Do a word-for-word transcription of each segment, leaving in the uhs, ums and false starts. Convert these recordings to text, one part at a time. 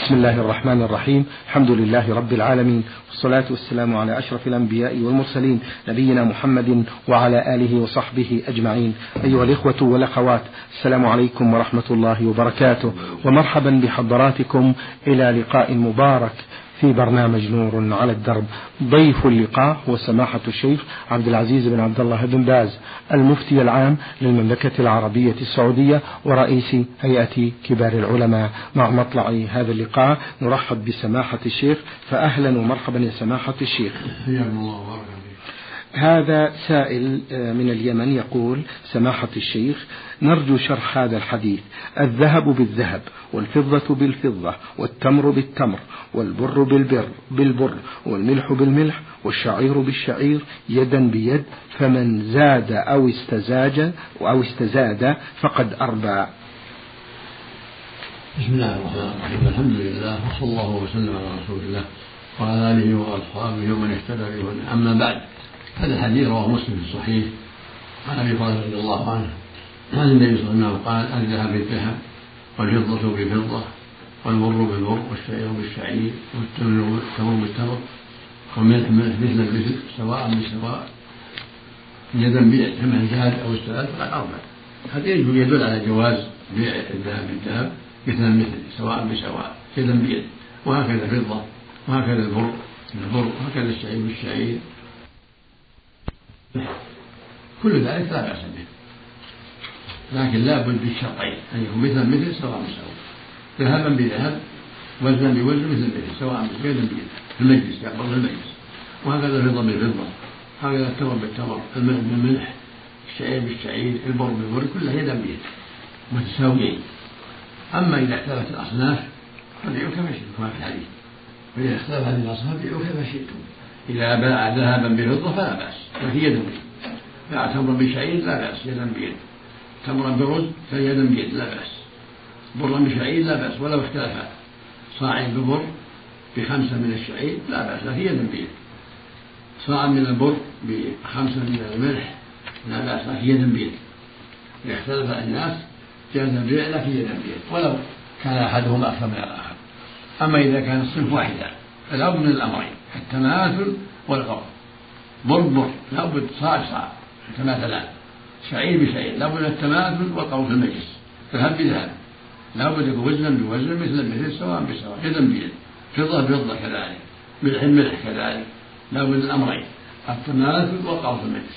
بسم الله الرحمن الرحيم. الحمد لله رب العالمين، والصلاة والسلام على أشرف الأنبياء والمرسلين، نبينا محمد وعلى آله وصحبه أجمعين. أيها الإخوة والأخوات، السلام عليكم ورحمة الله وبركاته، ومرحبا بحضراتكم إلى لقاء مبارك في برنامج نور على الدرب. ضيف اللقاء هو سماحة الشيخ عبد العزيز بن عبد الله بن باز، المفتي العام للمملكة العربية السعودية ورئيس هيئة كبار العلماء. مع مطلع هذا اللقاء نرحب بسماحة الشيخ، فأهلا ومرحبا يا سماحة الشيخ. هذا سائل من اليمن يقول: سماحة الشيخ، نرجو شرح هذا الحديث: الذهب بالذهب، والفضة بالفضة، والتمر بالتمر، والبر بالبر بالبر، والملح بالملح، والشعير بالشعير، يدا بيد، فمن زاد أو استزاج أو استزاد فقد أربى. بسم الله الرحمن الرحيم، الحمد لله، وصلى الله وسلم على رسول الله وعلى آله وأصحابه ومن اهتدى بهداه. أما بعد، هذا الحديث رواه مسلم في الصحيح عن ابي هريره رضي الله عنه عن النبي صلى الله عليه وسلم قال: الذهب بالذهب، والفضه بالفضه، والبر بالبر، والشعير بالشعير، والتمر بالتمر، والملح مثل المثل، سواء بسواء، يدا بيد، فمن زاد او استزاد فقد اربع. هذا يدل على جواز بيع الذهب بالذهب مثل المثل، سواء بسواء، يدا بيد، وهكذا الفضه، وهكذا البر بالبر، وهكذا الشعير بالشعير، كل ذلك لا بأس به، لكن لا بد بالشرطين: أن يكون مثلا مثل سواء بسواء، ذهبا بذهب، وزنا بوزن مثل مثل، سواء بيدا بيد، في المجلس يقبض في المجلس، وهكذا الفضة بالفضة، هكذا التمر بالتمر، الملح بالملح، الشعير بالشعير، البر بالبر، كلها يدا بيد متساويين. أما إذا اختلفت الأصناف فبيعوا كما شئتم كما في الحديث، فإذا اختلف هذه الأصناف بيعوا كما شئتم. إذا باع ذهبا بفضة فلا بأس، لكن يدا بيد. باع تمرا بشعير لا بأس، يدا بيد. تمرا برز فيدا بيد لا بأس. برا بشعير لا بأس، ولو اختلف صاع ببر بخمسة من الشعير لا بأس، لكن يدا بيد. صاع من البر بخمسة من الملح لا بأس، لكن يدا بيد. إذا اختلف الناس جاز البيع، لكن يدا بيد، ولو كان أحدهما أكثر من الآخر. أما إذا كان الصنف واحدا فلا بد من الأمرين: التماثل والقبض. بر بر لا بد، صاع صاع يتماثلان، شعير بشعير لا بد من التماثل والقبض في المجلس، ذهب بذهب لا بد يكون وزنا بوزن، مثل مثل، سواء بسواء، يدا بيد، فضة بفضة كذلك، ملح ملح كذلك، لا بد من الأمرين: التماثل والقبض في المجلس.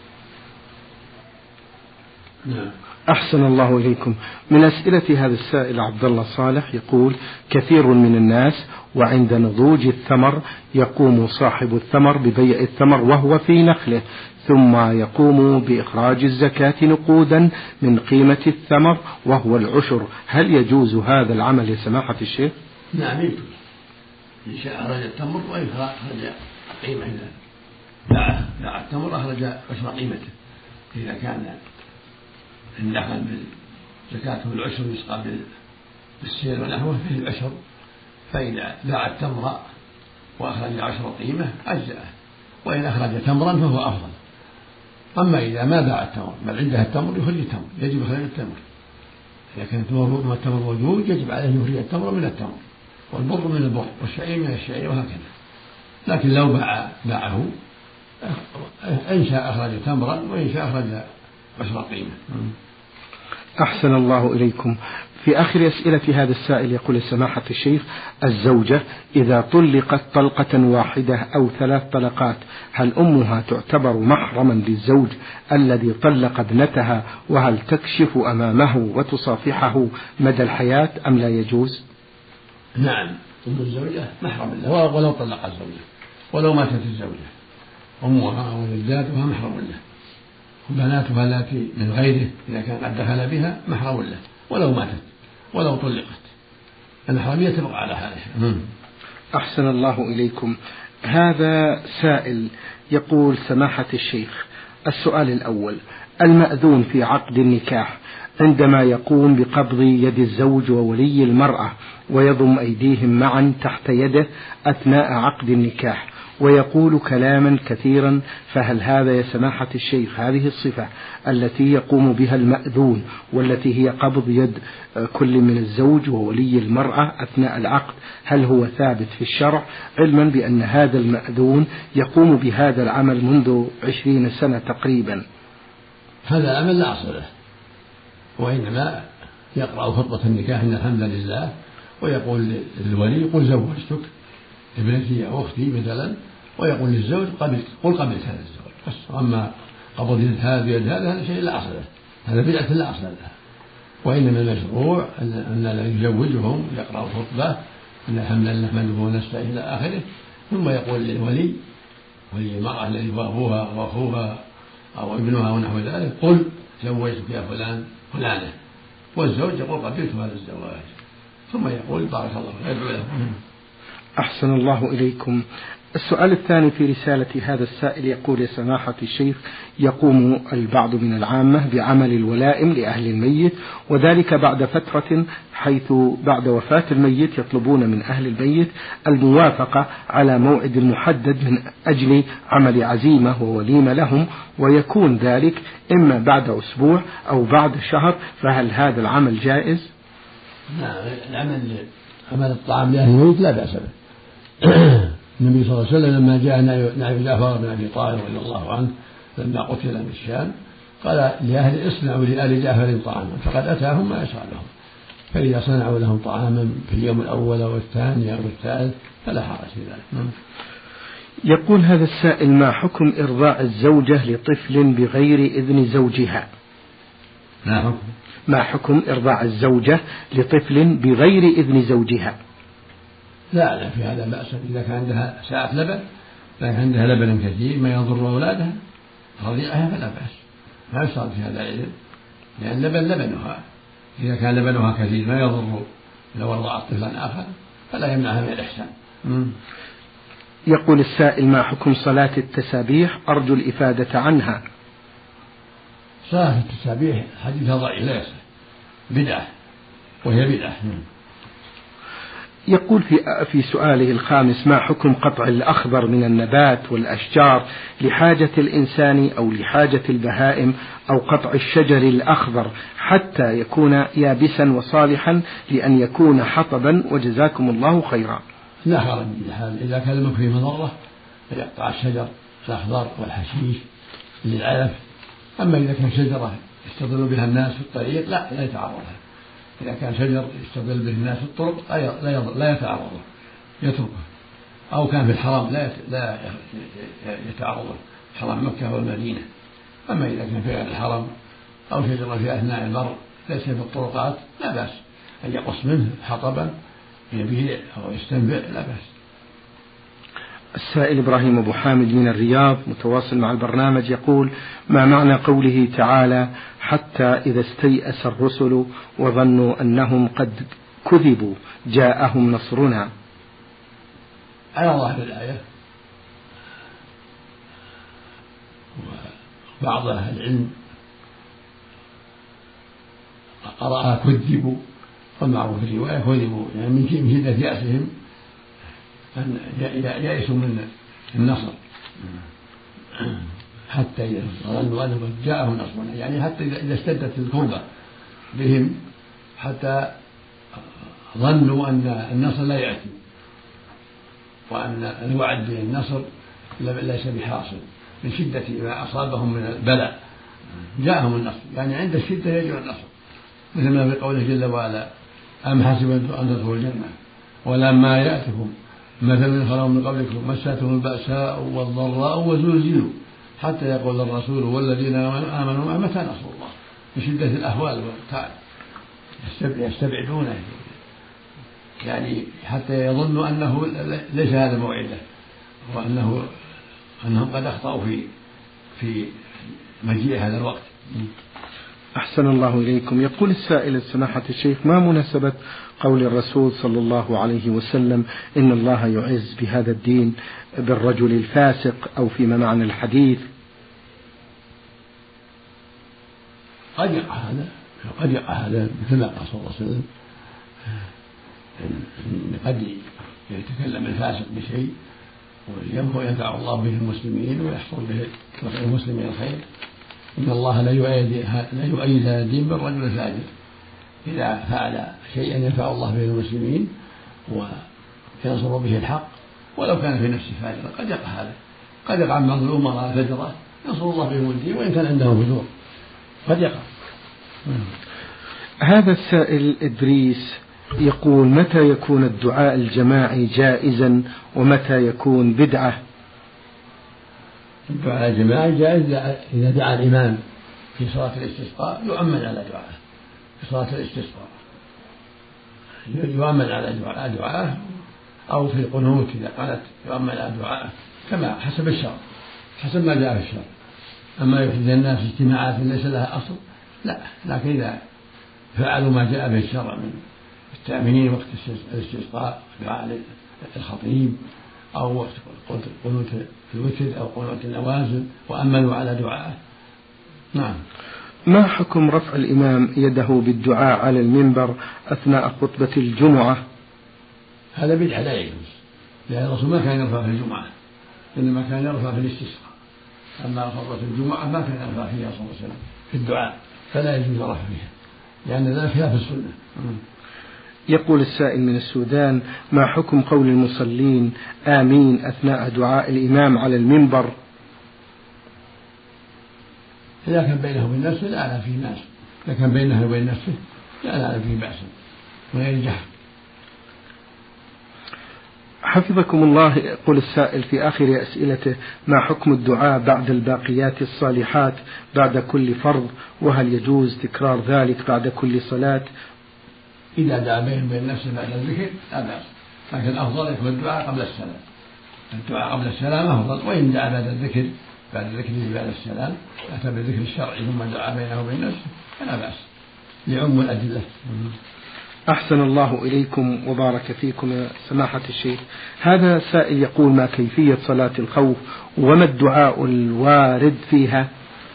نعم. أحسن الله إليكم. من أسئلة هذا السائل عبد الله صالح يقول: كثير من الناس وعند نضوج الثمر يقوم صاحب الثمر ببيع الثمر وهو في نخله، ثم يقوم بإخراج الزكاة نقودا من قيمة الثمر وهو العشر، هل يجوز هذا العمل يا سماحة الشيخ؟ نعم يجوز، إن شاء أخرج التمر وإن أخرج قيمة، إذا باع باع التمر أخرج عشر قيمته، إذا كان النخل زكاته العشر يسقى بالسير ونحوه فيه العشر، فإذا باع التمر وأخرج عشر قيمة أجزأه، وإن أخرج تمرا فهو أفضل. أما إذا ما باع التمر بل عنده التمر يخرج التمر، يجب إخراج التمر. إذا كان التمر موجود يجب عليه يخرج التمر من التمر، والبر من البر، والشعير من الشعير، وهكذا. لكن لو باع باعه إن شاء أخرج تمرا وإن شاء أخرج عشر قيمة. أحسن الله إليكم. في آخر أسئلة هذا السائل يقول: سماحة الشيخ، الزوجة إذا طلقت طلقة واحدة أو ثلاث طلقات، هل أمها تعتبر محرما للزوج الذي طلق ابنتها، وهل تكشف أمامه وتصافحه مدى الحياة أم لا يجوز؟ نعم، أم الزوجة محرم له ولو طلق الزوجة، ولو ماتت الزوجة، أمها وجداتها محرم له، وبناتها التي من غيره إذا كان قد دخل بها محرم له ولو ماتت ولو طلقت، الحرمية تبقى على حالها. أحسن الله إليكم. هذا سائل يقول: سماحة الشيخ، السؤال الأول: المأذون في عقد النكاح عندما يقوم بقبض يد الزوج وولي المرأة ويضم أيديهم معا تحت يده أثناء عقد النكاح، ويقول كلاما كثيرا، فهل هذا يا سماحة الشيخ هذه الصفة التي يقوم بها المأذون والتي هي قبض يد كل من الزوج وولي المرأة أثناء العقد، هل هو ثابت في الشرع، علما بأن هذا المأذون يقوم بهذا العمل منذ عشرين سنة تقريبا؟ هذا العمل لا أصل له، وإنما يقرأ خطبة النكاح إن الحمد لله، ويقول للولي قل زوجتك ابنتي أو أختي مثلا، ويقول للزوج قبلت قل قبلت هذا الزوج بس. أما قبض يد هذا بيد هذا هذا شيء لا أصل له، هذا بدعة لا أصل لها. وإنما المشروع أن يزوجهم يقرأ خطبة إن الحمد لله نحمده ونستعين إلى آخره، ثم يقول للولي ولي المرأة الذي هو أبوها وأخوها أو ابنها ونحو ذلك قل زوجتك يا فلان فلانة، والزوج يقول قبلت هذا الزواج، ثم يقول بارك الله يدعو له. أحسن الله إليكم. السؤال الثاني في رسالة هذا السائل يقول يا سماحة الشيخ، يقوم البعض من العامة بعمل الولائم لأهل الميت، وذلك بعد فترة، حيث بعد وفاة الميت يطلبون من أهل الميت الموافقة على موعد محدد من أجل عمل عزيمة ووليمة لهم، ويكون ذلك إما بعد أسبوع أو بعد شهر، فهل هذا العمل جائز؟ نعم، العمل عمل الطعام لأهل الميت لا بأس به. النبي صلى الله عليه وسلم لما جاء نعي جعفر بن أبي طالب رضي الله عنه لما قتل بالشام قال لأهل اصنعوا لآل جعفر طعاما، فقد أتاهم ما يشرع لهم، فإذا صنعوا لهم طعاما في اليوم الأول والثاني أو الثالث فلا حرج في ذلك. يقول هذا السائل: ما حكم إرضاع الزوجة لطفل بغير إذن زوجها؟ ما حكم ما حكم إرضاع الزوجة لطفل بغير إذن زوجها؟ لا لا في هذا بأس، إذا كان عندها ساعة لبن، لكن عندها لبن كثير ما يضر أولادها رضيعها فلا بأس، ما يشترط في هذا العلم، لأن لبن لبنها، إذا كان لبنها كثير ما يضر لو رضعت طفلا آخر فلا يمنعها من الإحسان. يقول السائل: ما حكم صلاة التسابيح؟ أرجو الإفادة عنها. صلاة التسابيح حديثها ضعيف لا يصح، بدعة وهي بدعة. يقول في في سؤاله الخامس: ما حكم قطع الأخضر من النبات والأشجار لحاجة الإنسان أو لحاجة البهائم، أو قطع الشجر الأخضر حتى يكون يابسا وصالحا لأن يكون حطبا، وجزاكم الله خيرا؟ لا حرج إذا كان المكر فيه مضرة فيقطع الشجر الأخضر والحشيش للعلف، أما إذا كان شجرة يستظل بها الناس في الطريق لا لا يتعرضها، إذا كان شجر يستظل به الناس في الطرق لا يتعرضه يتركه، أو كان في الحرم لا لا يتعرضه، حرم مكة والمدينة. أما إذا كان في غير الحرم أو شجرة في أثناء البر ليس في الطرقات لا بأس أن يقص منه حطبا يبيع أو يستنبع لا بأس. السائل إبراهيم أبو حامد من الرياض متواصل مع البرنامج يقول: ما معنى قوله تعالى: حتى إذا استيأس الرسل وظنوا أنهم قد كذبوا جاءهم نصرنا؟ على ظاهر الآية، وبعض أهل العلم قرأها كذبوا، والمعروف في الرواية كذبوا، يعني من شدة يأسهم أن يأسوا من النصر، حتى إذا ظنوا أنهم قد جاءهم نصرنا، يعني حتى إذا اشتدت الكربة بهم حتى ظنوا أن النصر لا يأتي، وأن الوعد بالنصر ليس بحاصل من شدة ما أصابهم من البلاء، جاءهم النصر، يعني عند الشدة يجي النصر، مثل ما في قوله جل وعلا: أم حسبتم أن تدخلوا الجنة ولما يأتكم مثل من خلوا من قبلكم مستهم البأساء والضراء وزلزلوا حتى يقول الرسول والذين آمنوا معه متى نصر الله، من شدة الأهوال والتعب يستبعدونه، يعني حتى يظنوا أنه ليس هذا موعده، وأنه أنهم قد أخطأوا في في مجيء هذا الوقت. أحسن الله إليكم. يقول السائل: سماحة الشيخ، ما مناسبة قول الرسول صلى الله عليه وسلم: إن الله يعز بهذا الدين بالرجل الفاسق، أو فيما معنى الحديث؟ قد يقع هذا قد يقع هذا مثل ما قال صلى الله عليه وسلم، قد يتكلم الفاسق بشيء وينفع الله به المسلمين ويحصل به المسلمين الخير. إن الله لا يؤيد لا يؤيد هذا الدين بالرجل الفاجر إذا فعل شيئا ينفع الله به المسلمين وينصر به الحق ولو كان في نفسه فاجرا. قد يقع هذا، قد يقع من بعض الأمراء الفجرة ينصر الله بهم الدين وإن كان عندهم فجور، قد يقع. هذا السائل إدريس يقول: متى يكون الدعاء الجماعي جائزا ومتى يكون بدعة؟ الدعاء الجماعي جائز إذا دعا الإمام في صلاة الاستسقاء يؤمن على دعائه، في صلاة الاستسقاء يؤمن على دعائه، أو في القنوت إذا قالت يؤمن على دعائه، كما حسب الشرع، حسب ما جاء في الشرع. أما يحدث الناس اجتماعات ليس لها أصل لا، لكن إذا فعلوا ما جاء به الشرع من التأمينين وقت الاستسقاء، دعاء الخطيب، أو وقت قنوت الوتر أو قنوت النوازل وأمنوا على دعائه. نعم. ما حكم رفع الإمام يده بالدعاء على المنبر أثناء خطبة الجمعة؟ هذا بدعة لا يجوز، لأن الرسول ما كان يرفع في الجمعة، إنما كان يرفع في الاستسقاء. أما خطبة الجمعة ما كان يرفع فيها صلى الله عليه وسلم في الدعاء، فلا يجوز رفع فيها لأن ذلك خلاف السنة. يقول السائل من السودان: ما حكم قول المصلين آمين أثناء دعاء الإمام على المنبر؟ إذا كان بينه وبين نفسه لا أعلم فيه بأس، إذا كان بينه وبين نفسه لا أعلم فيه بأس وغير جهل. حفظكم الله. يقول السائل في آخر أسئلته: ما حكم الدعاء بعد الباقيات الصالحات بعد كل فرض، وهل يجوز تكرار ذلك بعد كل صلاة؟ إذا دعا بينه وبين نفسه بعد الذكر لا بأس، لكن الأفضل يكون الدعاء قبل السلام، الدعاء قبل السلام أفضل. وإن دعا بعد الذكر بعد الذكر بعد السلام أتى بالذكر الشرعي ثم دعا بينه وبين نفسه فلا بأس، لعم الأدلة. أحسن الله إليكم وبارك فيكم يا سماحة الشيخ. هذا سائل يقول: ما كيفية صلاة الخوف وما الدعاء الوارد فيها؟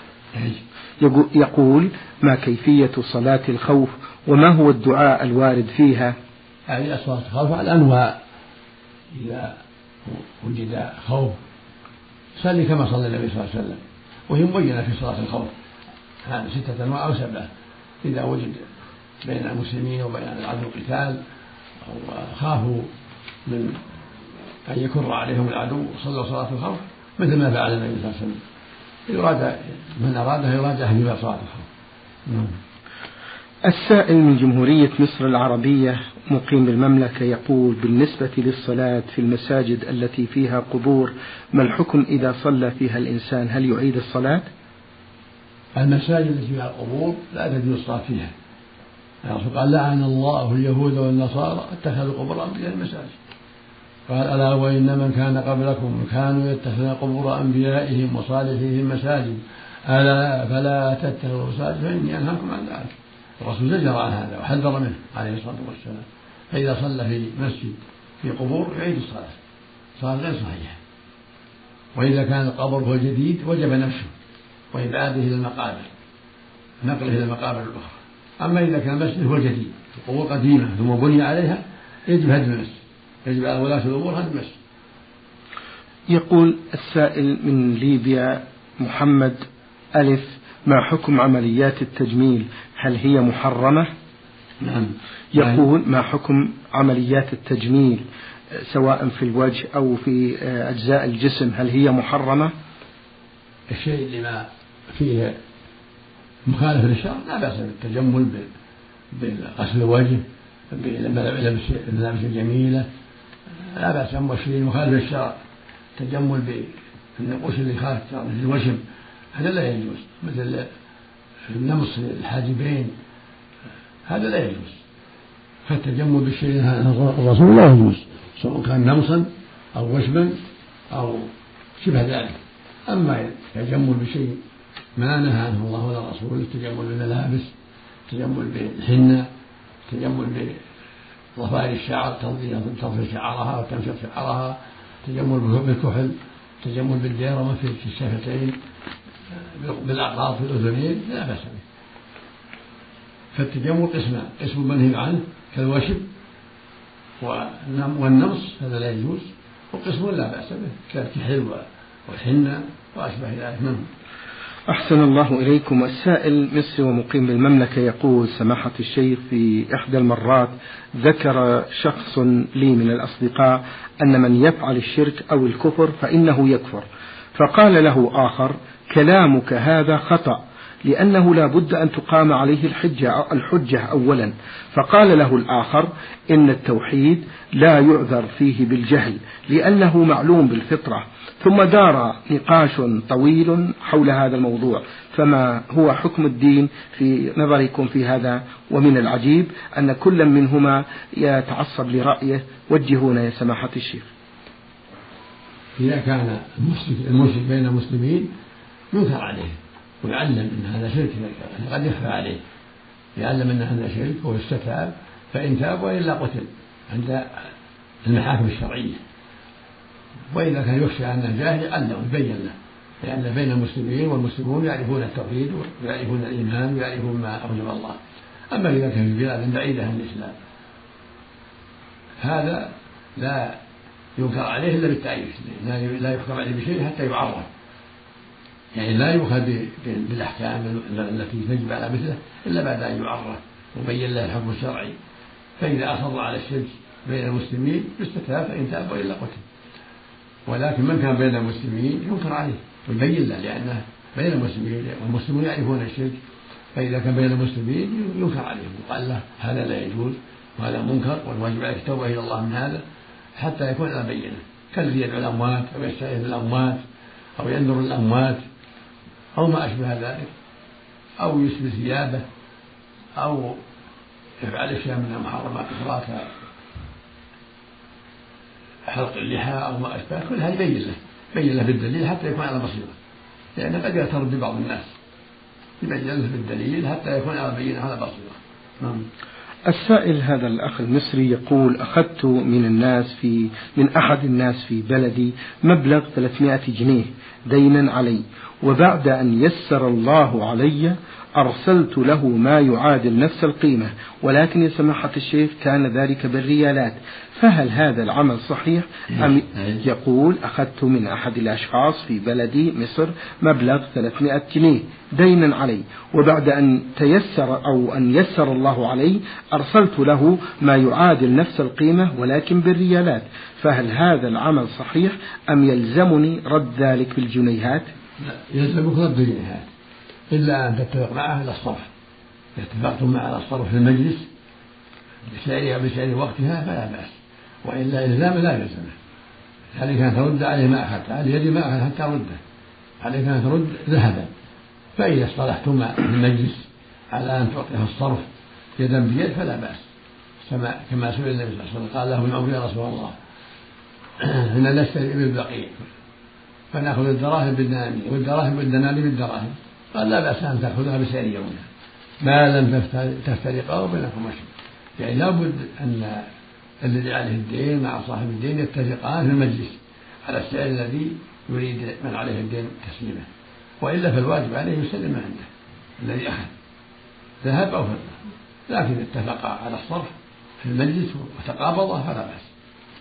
يقول: ما كيفية صلاة الخوف وما هو الدعاء الوارد فيها؟ هذه صلاة الخوف على أنواع، إذا وجد خوف صلي كما صلى النبي صلى الله عليه وسلم، وهي مبينة في صلاة الخوف، هذه ستة أنواع أو سبعة. إذا وجد بين المسلمين وبين العدو قتال أو خافوا من أن يكر عليهم العدو صلوا صلاة الخوف مثل ما فعل النبي صلى الله عليه وسلم. يراد من أراده يراجع في باب صلاة الخوف. السائل من جمهورية مصر العربية مقيم بالمملكة يقول: بالنسبة للصلاة في المساجد التي فيها قبور ما الحكم إذا صلى فيها الإنسان؟ هل يعيد الصلاة؟ المساجد التي فيها قبور لا تجوز الصلاة فيها. الرسول قال: لعن الله اليهود والنصارى اتخذوا قبور أنبياء المساجد. قال: ألا وإن من كان قبلكم كانوا يتخذون قبور أنبيائهم وصالحيهم مساجد، ألا فلا تتخذوا مساجد فإني أنهاكم عن ذلك. الرسول زجر عن هذا وحذر منه عليه الصلاة والسلام. فإذا صلى في مسجد في قبور يعيد الصلاة، صلاة غير صحيحة. وإذا كان القبر هو جديد وجب نفسه وإبعاده إلى المقابر، نقله إلى المقابر الأخرى. أما إذا كان المسجد هو جديد القبور قديمة ثم بني عليها يجب هدم المسجد، يجب على ولاة الأمور هدم المسجد. يقول السائل من ليبيا محمد ألف: ما حكم عمليات التجميل؟ هل هي محرمة؟ نعم. يقول: ما حكم عمليات التجميل سواء في الوجه أو في أجزاء الجسم، هل هي محرمة؟ الشيء اللي ما فيه مخالف للشرع لا بأس بالتجمل، بغسل الوجه، بالملابس الجميلة لا بأس. أما الشيء المخالف للشرع التجمل بالنقوش اللي خالف الشرع مثل الوشم هذا لا يجوز، مثل النمص الحاجبين هذا لا يجوز. فالتجمل بالشيء الرسول لا يجوز سواء كان نمصا أو وشما أو شبه ذلك. أما التجمل بشيء ما نهى عنه الله ولا رسوله، التجمل بالملابس، التجمل بالحنة، التجمل بضفائر الشعر تضفي شعرها وتمشط شعرها، التجمل بالكحل، التجمل بالديرمة في الشفتين، بالأعراض في الأذنين لا بأس به. فالتجمل قسمان: قسم منهي عنه كالوشم والنمص هذا لا يجوز، وقسم لا بأس به كالكحل والحنة وأشبه ذلك منهم. أحسن الله إليكم. السائل مصري ومقيم بالمملكة يقول: سماحة الشيخ، في إحدى المرات ذكر شخص لي من الأصدقاء أن من يفعل الشرك أو الكفر فإنه يكفر، فقال له آخر: كلامك هذا خطأ، لأنه لا بد أن تقام عليه الحجة, الحجة أولا. فقال له الآخر: إن التوحيد لا يعذر فيه بالجهل لأنه معلوم بالفطرة. ثم دار نقاش طويل حول هذا الموضوع، فما هو حكم الدين في نظركم في هذا؟ ومن العجيب أن كل منهما يتعصب لرأيه. وجهونا يا سماحة الشيخ. إذا كان المشرك بين المسلمين ينكر عليه ويعلم أن هذا شرك، قد يخفى عليه، يعلم أن هذا شرك ويستتاب، فإن تاب وإلا قتل عند المحاكم الشرعية. وإذا كان يخشى أنه جاهل يعلم يبين له، لأن بين المسلمين والمسلمون يعرفون التوحيد ويعرفون الإيمان ويعرفون ما أوجب الله. أما إذا كان في بلاد بعيدة عن الإسلام هذا لا ينكر عليه إلا بالتعريف، لا يحكم عليه بشيء حتى يعرف، يعني لا يؤخذ بالأحكام التي تجب على مثله إلا بعد أن يعرف وبين له الحكم الشرعي. فإذا أصر على الشرك بين المسلمين يستتاب، فإن تاب وإلا قتل. ولكن من كان بين المسلمين ينكر عليه ويبين له، لأنه بين المسلمين والمسلمون يعرفون الشرك، فإذا كان بين المسلمين ينكر عليه وقال له هذا لا يجوز وهذا منكر والواجب عليك التوبة إلى الله من هذا حتى يكون على بينة، كالذي يدعو الأموات أو يستعيذ بالأموات أو ينذر الأموات أو ما أشبه ذلك، أو يسبل ثيابه أو يفعل أشياء من المحرمات أخرى كحلق اللحى أو ما أشبه، كل هذا يبين له بين له بالدليل حتى يكون على بصيرة، لأن قد يغتر ببعض الناس، يبين له بالدليل حتى يكون على بينة على بصيرة. نعم. السائل هذا الأخ المصري يقول: أخذت من الناس في من أحد الناس في بلدي مبلغ ثلاثمائة جنيه دينا علي، وبعد أن يسر الله علي أرسلت له ما يعادل نفس القيمة، ولكن يا سماحة الشيخ كان ذلك بالريالات، فهل هذا العمل صحيح؟ أم يقول: أخذت من أحد الأشخاص في بلدي مصر مبلغ ثلاثمائة جنيه دينا علي، وبعد أن تيسر أو أن يسر الله علي أرسلت له ما يعادل نفس القيمة ولكن بالريالات، فهل هذا العمل صحيح أم يلزمني رد ذلك بالجنيهات؟ لا، يلزمك رد الجنيهات إلا أن تتفق معه على الصرف. اتفقتم معه على الصرف في المجلس بسعرها بسعر وقتها فلا بأس، وإلا إلزام لا يلزمه. عليك أن ترد عليه ما أخذت، على يد ما أخذ حتى رده، عليك أن ترد ذهبا. فإذا اصطلحتم في المجلس على أن تعطيه الصرف يدا بيد فلا بأس، كما سئل النبي صلى الله عليه وسلم قال له من عمر يا رسول الله إن نشتري بالبقيع فنأخذ الدراهم بالدنانير والدراهم بالدنانير بالدراهم، قال لا بأس أن تأخذها بسعر يومها ما لم تفترقا وبينكم مشروع. يعني لا بد أن الذي عليه الدين مع صاحب الدين يتفقان في المجلس على السعر الذي يريد من عليه الدين تسليمه، وإلا فالواجب عليه يسلم ما عنده الذي أخذ ذهب أو فضة، لكن اتفقا على الصرف في المجلس وتقابضا فلا بأس.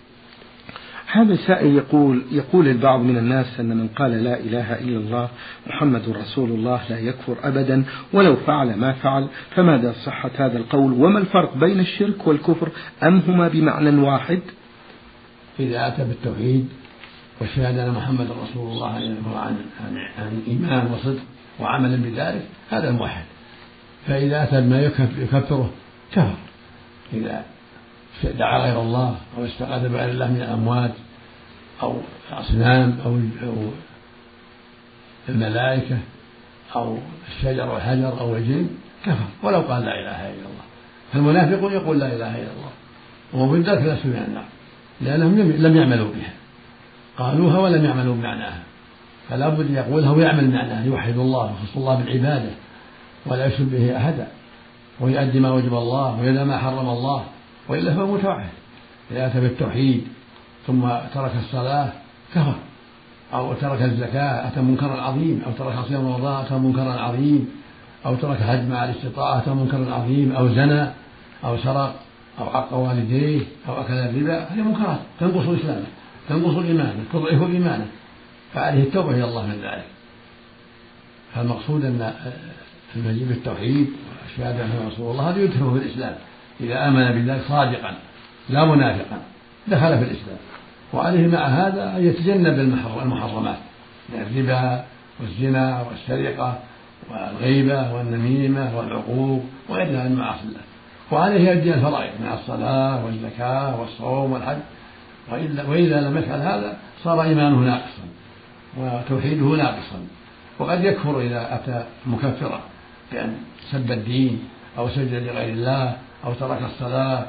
هذا سائل يقول يقول البعض من الناس أن من قال لا إله إلا الله محمد رسول الله لا يكفر أبدا ولو فعل ما فعل، فماذا صحة هذا القول؟ وما الفرق بين الشرك والكفر؟ أم هما بمعنى واحد؟ إذا أتى بالتوحيد والشهادة أن محمد رسول الله عن عن إيمان وصدق وعمل بذلك هذا موحد. فإذا أتى بما يكفره كفر، إذا دعا غير الله أو استغاث بغير الله من الأموات أو الأصنام أو الملائكة أو الشجر والحجر أو الجن كفر ولو قال لا إله إلا الله. فالمنافقون يقول لا إله إلا الله وهو بالذات لا سمع النار لأنهم لم يعملوا بها، قالوها ولم يعملوا بمعناها، فلا بد يقولها ويعمل معناها، يوحد الله ويخص الله بالعبادة ولا يشرك به أحدا ويؤدي ما وجب الله ويدع ما حرم الله، وإلا فهو متوحد. إذا أتى بالتوحيد ثم ترك الصلاة كفر، أو ترك الزكاة أتى منكرا عظيم، أو ترك صيام رمضان أتى منكرا عظيم، أو ترك حج مع الاستطاعة أتى منكرا عظيم، أو زنى أو سرق أو عق والديه أو أكل الربا، هذه منكرات تنقص إسلامه. تنقص إيمانه تضعف إيمانه، فعليه التوبة إلى الله من ذلك. فالمقصود أن المجيء بالتوحيد والشهادة أنه رسول الله هذا يدخله في الإسلام إذا آمن بالله صادقا لا منافقا دخل في الإسلام. وعليه مع هذا أن يتجنب المحرمات من الربا والزنا والسرقة والغيبة والنميمة والعقوق وغيرها من معاصي الله. وعليه يؤدي الفرائض من الصلاة والزكاة والصوم والحج، وإذا لم يفعل هذا صار إيمانه ناقصا وتوحيده ناقصا، وقد يكفر إذا أتى مكفرا بأن سب الدين أو سجد لغير الله أو ترك الصلاة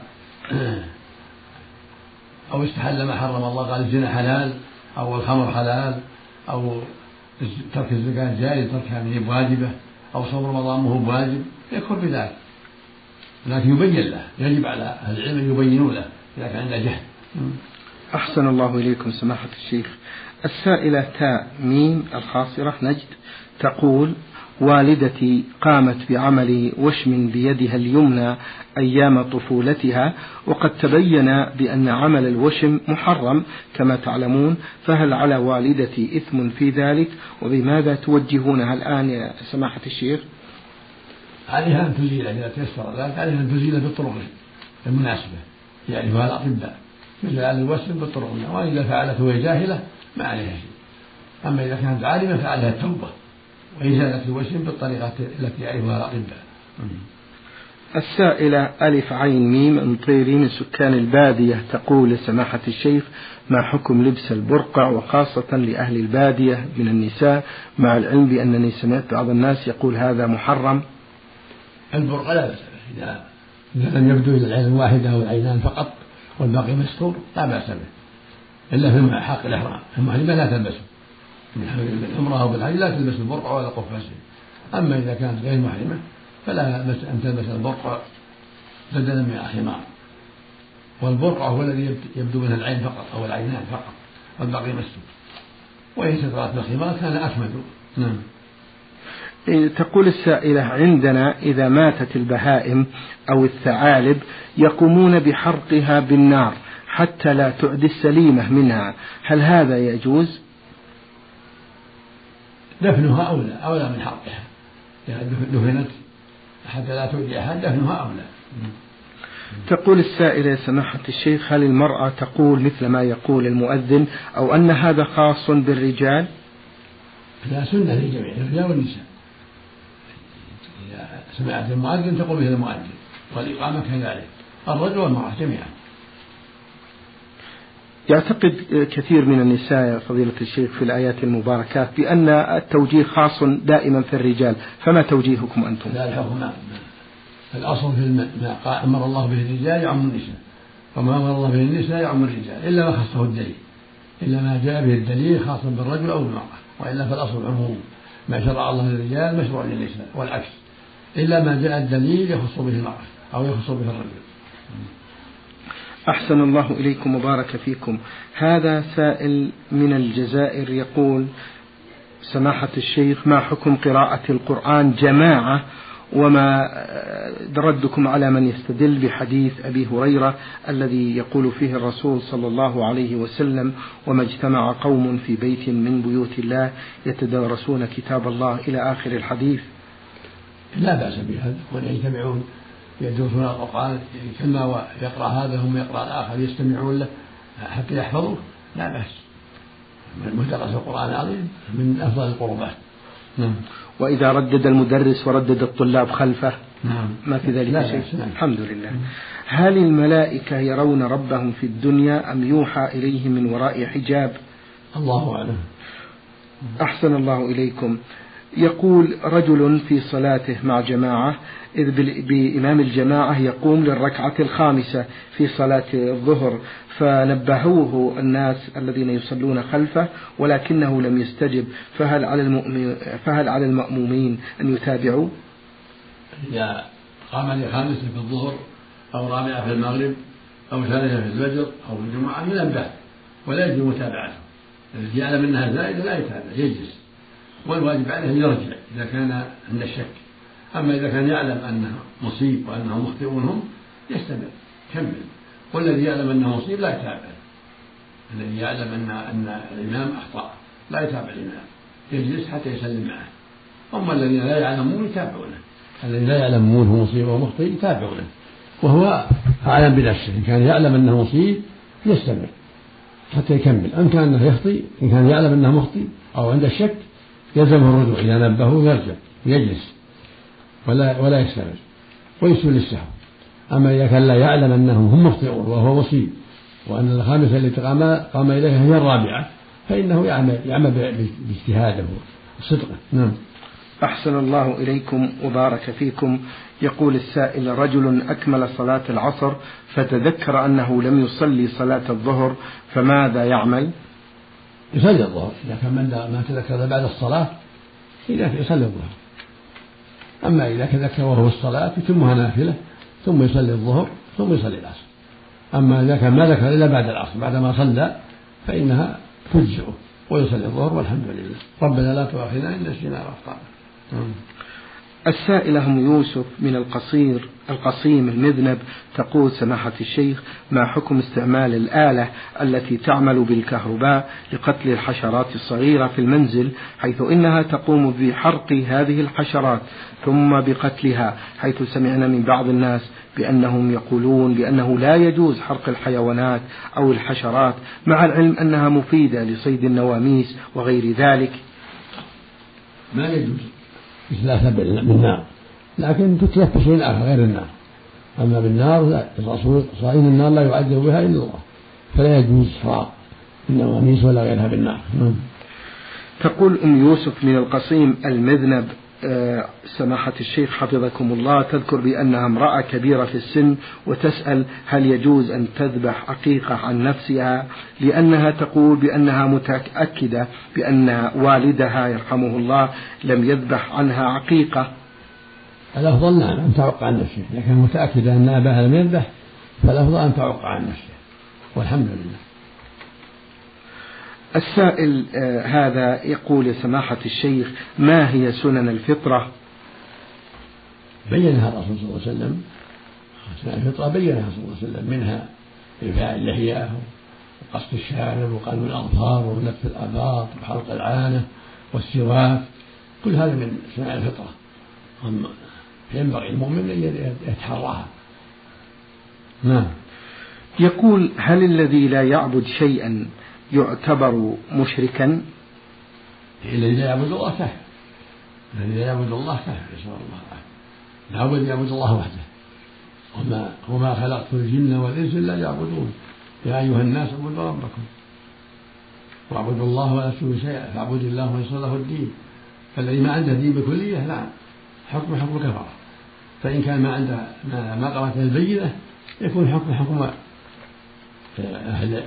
أو استحل ما حرم الله، قال الزنا حلال أو الخمر حلال أو ترك الزكاة جائز تركها من واجبة أو صوم رمضان وهو واجب، يكفر بذلك. لكن يبين له، يجب على أهل العلم أن يبينوا له إذا كان عنده جهل. أحسن الله إليكم سماحة الشيخ. السائلة تاء ميم الخاصرة نجد تقول: والدتي قامت بعمل وشم بيدها اليمنى أيام طفولتها، وقد تبين بأن عمل الوشم محرم كما تعلمون، فهل على والدتي إثم في ذلك؟ وبماذا توجهونها الآن يا سماحة الشيخ؟ عليها أن تزيل إذا تيسر ذلك، عليها أن تزيل بالطرق المناسبة يعرفها الأطباء، مثل الوشم بالطرق، وإذا فعلته وهي جاهلة ما عليها شيء. أما إذا كانت عالمة فعلها التوبة وإزالة الوشم بالطريقة التي يعرفها الأطباء. السائلة ألف عين ميم انطيري من سكان البادية تقول: سماحة الشيخ، ما حكم لبس البرقع وخاصة لأهل البادية من النساء، مع العلم بأنني سمعت بعض الناس يقول هذا محرم؟ البرقع لا بأس به إذا لم يبدو إلى العين الواحدة أو العينان فقط والباقي مستور لا بأس به، إلا في حق الإحرام المحرمة لا تلبسه، من العمرة أو بالحج لا تلبس البرقع ولا قفازين. أما إذا كانت غير محرمة فلا بأس أن تلبس البرقع بدلا من الخمار، والبرقع هو الذي يبدو منه العين فقط أو العينان فقط والباقي مستور، وإن سترت بالخمار كان أكمل. نعم. تقول السائلة: عندنا إذا ماتت البهائم أو الثعالب يقومون بحرقها بالنار حتى لا تعدي السليمة منها، هل هذا يجوز؟ دفنها أولى أولى من حرقها، إذا دفنت حتى لا تؤذي أحد دفنها أولى. تقول السائلة: سماحة الشيخ، هل المرأة تقول مثل ما يقول المؤذن أو أن هذا خاص بالرجال؟ لا، سنة للجميع الرجال والنساء، إذا سمعت المؤذن تقول مثل المؤذن، والإقامة كذلك، الرجل والمرأة جميعا. يعتقد كثير من النساء فضيلة الشيخ في الآيات المباركات بأن التوجيه خاص دائما في الرجال، فما توجيهكم أنتم؟ لا، الحكم ما الأصل في ما أمر الله به الرجال يعم النساء، وما أمر الله به النساء يعم الرجال، إلا ما خصه الدليل، إلا ما جاء به الدليل خاص بالرجل أو بالمرأة، وإلا فالأصل العموم، ما شرع الله للرجال مشروع للنساء والعكس، إلا ما جاء الدليل يخص به المرأة أو يخص به الرجل. أحسن الله إليكم وبارك فيكم. هذا سائل من الجزائر يقول: سماحة الشيخ، ما حكم قراءة القرآن جماعة، وما ردكم على من يستدل بحديث أبي هريرة الذي يقول فيه الرسول صلى الله عليه وسلم: وما اجتمع قوم في بيت من بيوت الله يتدارسون كتاب الله إلى آخر الحديث؟ لا بأس بهذا، ويجتمعون يدرسون القرآن كما يقرأ هذا هم يقرأ الآخر يستمعون له حتى يحفظوه، لا بأس، مدرس القرآن العظيم من أفضل القربات. نعم. وإذا ردد المدرس وردد الطلاب خلفه نعم. ما في ذلك شيء؟ نعم. الحمد لله. هل الملائكة يرون ربهم في الدنيا أم يوحى إليهم من وراء حجاب؟ الله أعلم. أحسن الله إليكم. يقول رجل في صلاته مع جماعة، إذ بإمام الجماعة يقوم للركعة الخامسة في صلاة الظهر، فنبهوه الناس الذين يصلون خلفه ولكنه لم يستجب، فهل على المؤمن فهل على المأمومين أن يتابعوا؟ إذا قام لخامسة في الظهر أو رابعة في المغرب أو ثالثة في الفجر أو في الجمعة ينبه ولا يجب متابعته، الذي يعلم أنها زائدة لا يتابع يجلس، والواجب عليه يرجع إذا كان عند الشك. أما إذا كان يعلم أنه مصيب وأنه مخطئ هم يستمر كمل، والذي يعلم أنه مصيب لا يتابع. الذي يعلم أن أن الإمام أخطأ لا يتابع الإمام، يجلس حتى يسلم معه. أما الذين لا يعلمون يتابعونه، الذين لا يعلمون هو مصيب ومخطئ يتابعونه، وهو أعلم بنفسه. إن كان يعلم أنه مصيب يستمر حتى يكمل، أم كان أنه يخطئ إن كان يعلم أنه مخطئ أو عنده شك يلزمه الرجوع، إذا نبهه يرجع يجلس ولا ولا يستمر ويسهل السهو. أما إذا كان لا يعلم أنهم هم مخطئون وهو مصيب وأن الخامسة التي قام إليها هي الرابعة فإنه يعمل, يعمل باجتهاده وصدقه. نعم. أحسن الله إليكم وبارك فيكم. يقول السائل: رجل أكمل صلاة العصر فتذكر أنه لم يصلي صلاة الظهر فماذا يعمل؟ يصلي الظهر إذا كان من ما تذكر بعد الصلاة إذا يصلي الظهر. أما إذا تذكر وهو الصلاة يتمها نافلة ثم يصلي الظهر ثم يصلي العصر. أما إذا كان ما ذكر إلا بعد العصر بعدما صلى فإنها تجزئه ويصلي الظهر والحمد لله. ربنا لا تؤاخذنا إن نسينا أو أخطأنا. السائلة أم يوسف من القصير القصيم المذنب تقول: سماحة الشيخ، ما حكم استعمال الآلة التي تعمل بالكهرباء لقتل الحشرات الصغيرة في المنزل، حيث إنها تقوم بحرق هذه الحشرات ثم بقتلها، حيث سمعنا من بعض الناس بأنهم يقولون بأنه لا يجوز حرق الحيوانات أو الحشرات، مع العلم أنها مفيدة لصيد النواميس وغير ذلك؟ ما يجوز إثلاثها بالنار، لكن تتلف بشيء آخر غير النار. أما بالنار لا، الرسول صلى النار لا يعذب بها إلا الله، فلا يجوز إحراق النواميس ولا غيرها بالنار. تقول أم يوسف من القصيم المذنب: أه سماحة الشيخ حفظكم الله، تذكر بأنها امرأة كبيرة في السن وتسأل هل يجوز أن تذبح عقيقة عن نفسها، لأنها تقول بأنها متأكدة بأن والدها يرحمه الله لم يذبح عنها عقيقة. الأفضل نعم أن تعق عن نفسها، لكن متأكدة أن أباها لم يذبح فالأفضل أن تعق عن نفسها والحمد لله. السائل آه هذا يقول: يا سماحة الشيخ، ما هي سنن الفطرة؟ بينها الرسول صلى الله عليه وسلم. سنن الفطرة بينها صلى الله عليه وسلم، منها إرفاع اللحية وقص الشارب وقلم الأظفار ونتف الآباط وحلق العانة والسواك، كل هذا من سنن الفطرة، ينبغي المؤمن أن يتحراها. نعم. يقول: هل الذي لا يعبد شيئا يعتبر مشركا؟ الذي لا يعبد الله كافر، الذي لا يعبد الله كافر، نسأل الله العافية. لابد يعبد الله وحده، وما وما خلقت الجن والإنس إلا يعبدون. يا أيها الناس اعبدوا ربكم واعبدوا الله ولا تشركوا شيئا، فاعبدوا الله ويسر له الدين. فالذي ما عنده دين بكلية لا، حكم حكم كفر. فإن كان ما عنده ما قامت البينة يكون حكم حكم أهل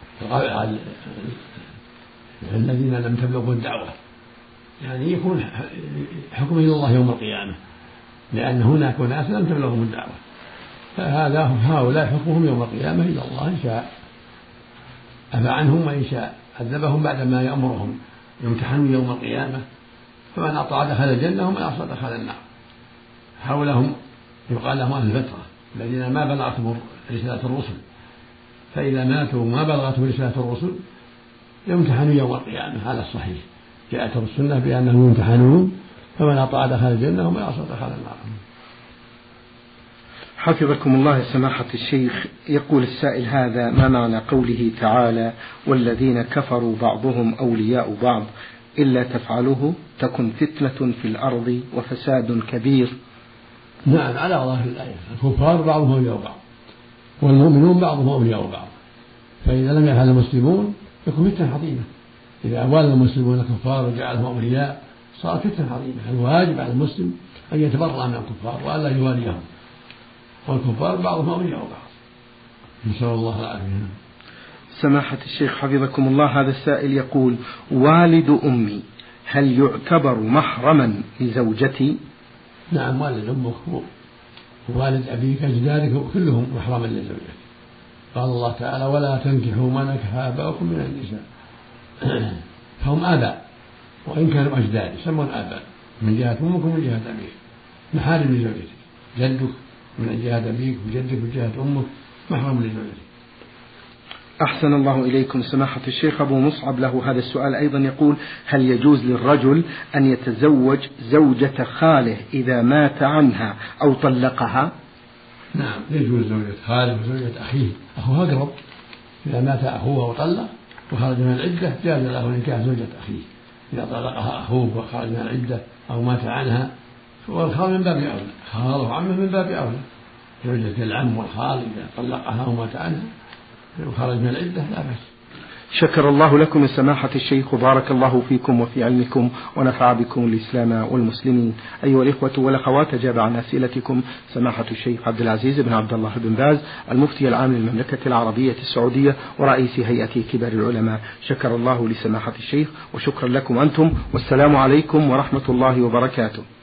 الذين لم تبلغوا الدعوة، يعني يكون حكمه إلى الله يوم القيامة، لأن هناك ناس لم تبلغهم الدعوة، فهذا هؤلاء حكمهم يوم القيامة إلى الله، إن شاء عفى عنهم وإن شاء عذبهم بعدما يأمرهم يمتحنوا يوم القيامة. فمن أطاع دخل الجنة ومن عصى دخل النار. هؤلاء هم يقال لهم أهل الفترة الذين ما بلغتهم رسالة الرسل، فإذا ماتوا ما بلغتهم رسالة الرسل يمتحنوا يوم القيامة على الصحيح. جاءت السنة بأنهم يمتحنون، فمن أطاع دخل الجنة ومن عصى دخل النار. حفظكم الله سماحة الشيخ. يقول السائل هذا: ما معنى قوله تعالى: والذين كفروا بعضهم أولياء بعض إلا تفعلوه تكن فتنة في الأرض وفساد كبير؟ نعم، على ظاهر الآية الكفار بعضهم أولياء بعض والمؤمنون بعضهم أولياء بعض، فإذا لم يفعل المسلمون يكون فتنة عظيمة. إذا والى المسلمون الكفار وجعلهم أولياء صارت فتنة عظيمة. الواجب على المسلم أن يتبرأ من الكفار وألا يواليهم، والكفار بعضهم أولياء بعض، نسأل الله العافية. سماحة الشيخ حفظكم الله، هذا السائل يقول: والد أمي هل يعتبر محرما لزوجتي؟ نعم، والد أمك ووالد أبيك أجدادك كلهم محرما لزوجتك. قال الله تعالى: ولا تنكحوا ما نكح آباؤكم من النساء. فهم آباء وإن كانوا أجداد يسمون آباء من جهة أمك ومن جهة أبيك، محارم لزوجتك. جدك من جهة أبيك وجدك من جهة أمك محرم لزوجتك. أحسن الله إليكم سماحة الشيخ. أبو مصعب له هذا السؤال أيضا، يقول: هل يجوز للرجل أن يتزوج زوجة خاله إذا مات عنها أو طلقها؟ نعم، يجوز زوجة خاله وزوجة أخيه، أخوه أقرب. إذا مات أخوه وطلق وخرج من العدة جاز له نكاح زوجة أخيه. إذا طلقها أخوه وخرج من العدة أو مات عنها، والخال من باب أولى، خاله وعمه من باب أولى. زوجة العم والخال إذا طلقها أو مات عنها وخرج من العدة لا بأس. شكر الله لكم يا سماحة الشيخ، وبارك الله فيكم وفي علمكم ونفع بكم الإسلام والمسلمين. أيها الإخوة والأخوات، أجاب عن أسئلتكم سماحة الشيخ عبد العزيز بن عبد الله بن باز، المفتي العام للمملكة العربية السعودية ورئيس هيئة كبار العلماء. شكر الله لسماحة الشيخ، وشكرا لكم أنتم، والسلام عليكم ورحمة الله وبركاته.